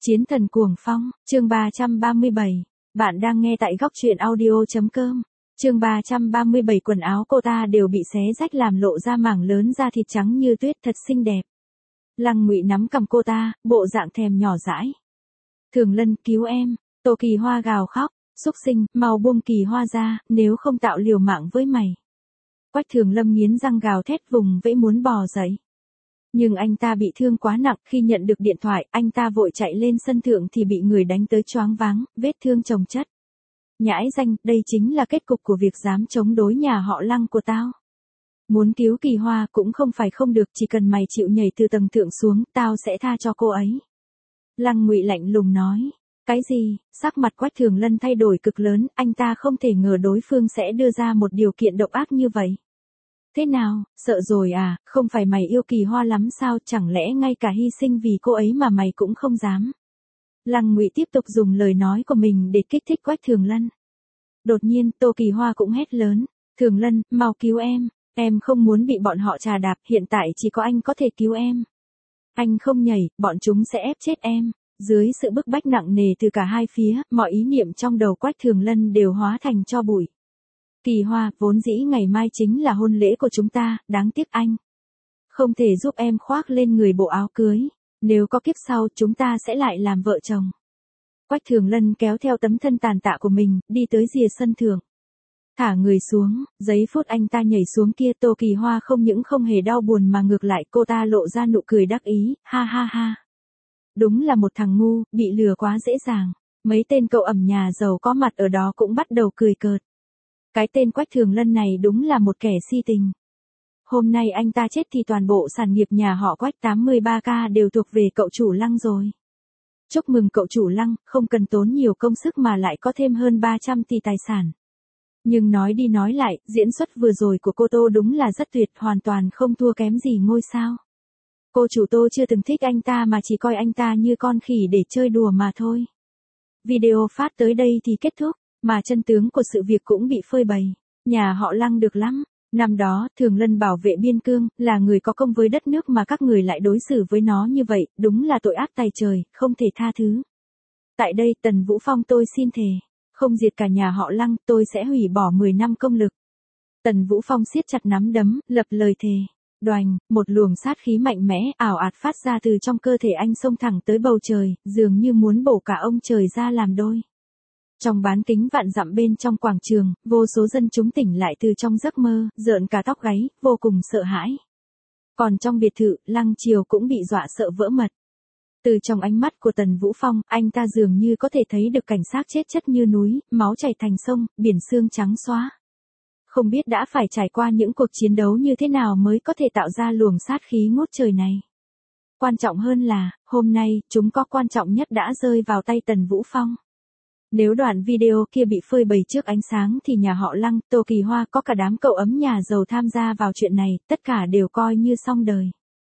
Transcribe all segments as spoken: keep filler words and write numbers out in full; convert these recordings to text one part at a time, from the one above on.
Chiến thần cuồng phong, chương ba trăm ba mươi bảy. Bạn đang nghe tại góc truyện audio.com. Chương ba trăm ba mươi bảy. Quần áo cô ta đều bị xé rách làm lộ ra mảng lớn da thịt trắng như tuyết, thật xinh đẹp. Lăng Ngụy nắm cầm cô ta, bộ dạng thèm nhỏ dãi. Thường Lân, cứu em. Tô Kỳ Hoa gào khóc, xúc sinh, mau buông Kỳ Hoa ra, nếu không tạo liều mạng với mày. Quách Thường Lâm nghiến răng gào thét vùng vẫy muốn bò dậy. Nhưng anh ta bị thương quá nặng, khi nhận được điện thoại, anh ta vội chạy lên sân thượng thì bị người đánh tới choáng váng, vết thương chồng chất. Nhãi danh, đây chính là kết cục của việc dám chống đối nhà họ Lăng của tao. Muốn cứu Kỳ Hoa cũng không phải không được, chỉ cần mày chịu nhảy từ tầng thượng xuống, tao sẽ tha cho cô ấy. Lăng Ngụy lạnh lùng nói. Cái gì? Sắc mặt Quách Thường Lân thay đổi cực lớn, anh ta không thể ngờ đối phương sẽ đưa ra một điều kiện độc ác như vậy. Thế nào, sợ rồi à, không phải mày yêu Kỳ Hoa lắm sao, chẳng lẽ ngay cả hy sinh vì cô ấy mà mày cũng không dám. Lăng Ngụy tiếp tục dùng lời nói của mình để kích thích Quách Thường Lân. Đột nhiên, Tô Kỳ Hoa cũng hét lớn, Thường Lân, mau cứu em, em không muốn bị bọn họ trà đạp, hiện tại chỉ có anh có thể cứu em. Anh không nhảy, bọn chúng sẽ ép chết em. Dưới sự bức bách nặng nề từ cả hai phía, mọi ý niệm trong đầu Quách Thường Lân đều hóa thành tro bụi. Kỳ Hoa, vốn dĩ ngày mai chính là hôn lễ của chúng ta, đáng tiếc anh không thể giúp em khoác lên người bộ áo cưới. Nếu có kiếp sau, chúng ta sẽ lại làm vợ chồng. Quách Thường Lân kéo theo tấm thân tàn tạ của mình, đi tới rìa sân thượng. Thả người xuống, giây phút anh ta nhảy xuống kia, Tô Kỳ Hoa không những không hề đau buồn mà ngược lại cô ta lộ ra nụ cười đắc ý, ha ha ha. Đúng là một thằng ngu, bị lừa quá dễ dàng. Mấy tên cậu ẩm nhà giàu có mặt ở đó cũng bắt đầu cười cợt. Cái tên Quách Thường Lân này đúng là một kẻ si tình. Hôm nay anh ta chết thì toàn bộ sản nghiệp nhà họ Quách tám mươi ba ca đều thuộc về cậu chủ Lăng rồi. Chúc mừng cậu chủ Lăng, không cần tốn nhiều công sức mà lại có thêm hơn ba trăm tỷ tài sản. Nhưng nói đi nói lại, diễn xuất vừa rồi của cô Tô đúng là rất tuyệt, hoàn toàn không thua kém gì ngôi sao. Cô chủ Tô chưa từng thích anh ta mà chỉ coi anh ta như con khỉ để chơi đùa mà thôi. Video phát tới đây thì kết thúc, mà chân tướng của sự việc cũng bị phơi bày. Nhà họ Lăng được lắm. Năm đó, Thường Lân bảo vệ biên cương, là người có công với đất nước mà các người lại đối xử với nó như vậy, đúng là tội ác tày trời, không thể tha thứ. Tại đây, Tần Vũ Phong tôi xin thề, không diệt cả nhà họ Lăng, tôi sẽ hủy bỏ mười năm công lực. Tần Vũ Phong siết chặt nắm đấm, lập lời thề. Đoành, một luồng sát khí mạnh mẽ, ảo ạt phát ra từ trong cơ thể anh xông thẳng tới bầu trời, dường như muốn bổ cả ông trời ra làm đôi. Trong bán kính vạn dặm bên trong quảng trường, vô số dân chúng tỉnh lại từ trong giấc mơ, rợn cả tóc gáy, vô cùng sợ hãi. Còn trong biệt thự, Lăng Triều cũng bị dọa sợ vỡ mật. Từ trong ánh mắt của Tần Vũ Phong, anh ta dường như có thể thấy được cảnh xác chết chất như núi, máu chảy thành sông, biển xương trắng xóa. Không biết đã phải trải qua những cuộc chiến đấu như thế nào mới có thể tạo ra luồng sát khí ngút trời này. Quan trọng hơn là, hôm nay, chúng có quan trọng nhất đã rơi vào tay Tần Vũ Phong. Nếu đoạn video kia bị phơi bày trước ánh sáng thì nhà họ Lăng, Tô Kỳ Hoa có cả đám cậu ấm nhà giàu tham gia vào chuyện này, tất cả đều coi như xong đời.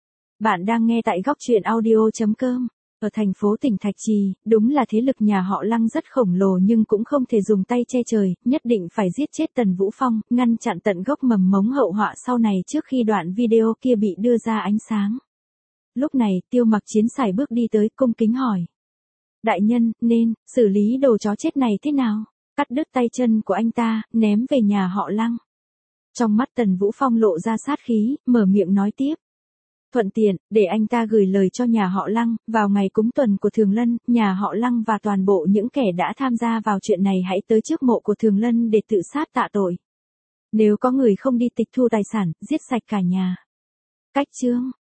Bạn đang nghe tại góc truyện audio.com. Ở thành phố tỉnh Thạch Trì, đúng là thế lực nhà họ Lăng rất khổng lồ nhưng cũng không thể dùng tay che trời, nhất định phải giết chết Tần Vũ Phong, ngăn chặn tận gốc mầm mống hậu họa sau này trước khi đoạn video kia bị đưa ra ánh sáng. Lúc này, Tiêu Mặc Chiến sải bước đi tới, cung kính hỏi. Đại nhân, nên, xử lý đồ chó chết này thế nào? Cắt đứt tay chân của anh ta, ném về nhà họ Lăng. Trong mắt Tần Vũ Phong lộ ra sát khí, mở miệng nói tiếp. Thuận tiện, để anh ta gửi lời cho nhà họ Lăng, vào ngày cúng tuần của Thường Lân, nhà họ Lăng và toàn bộ những kẻ đã tham gia vào chuyện này hãy tới trước mộ của Thường Lân để tự sát tạ tội. Nếu có người không đi tịch thu tài sản, giết sạch cả nhà. Cách chương.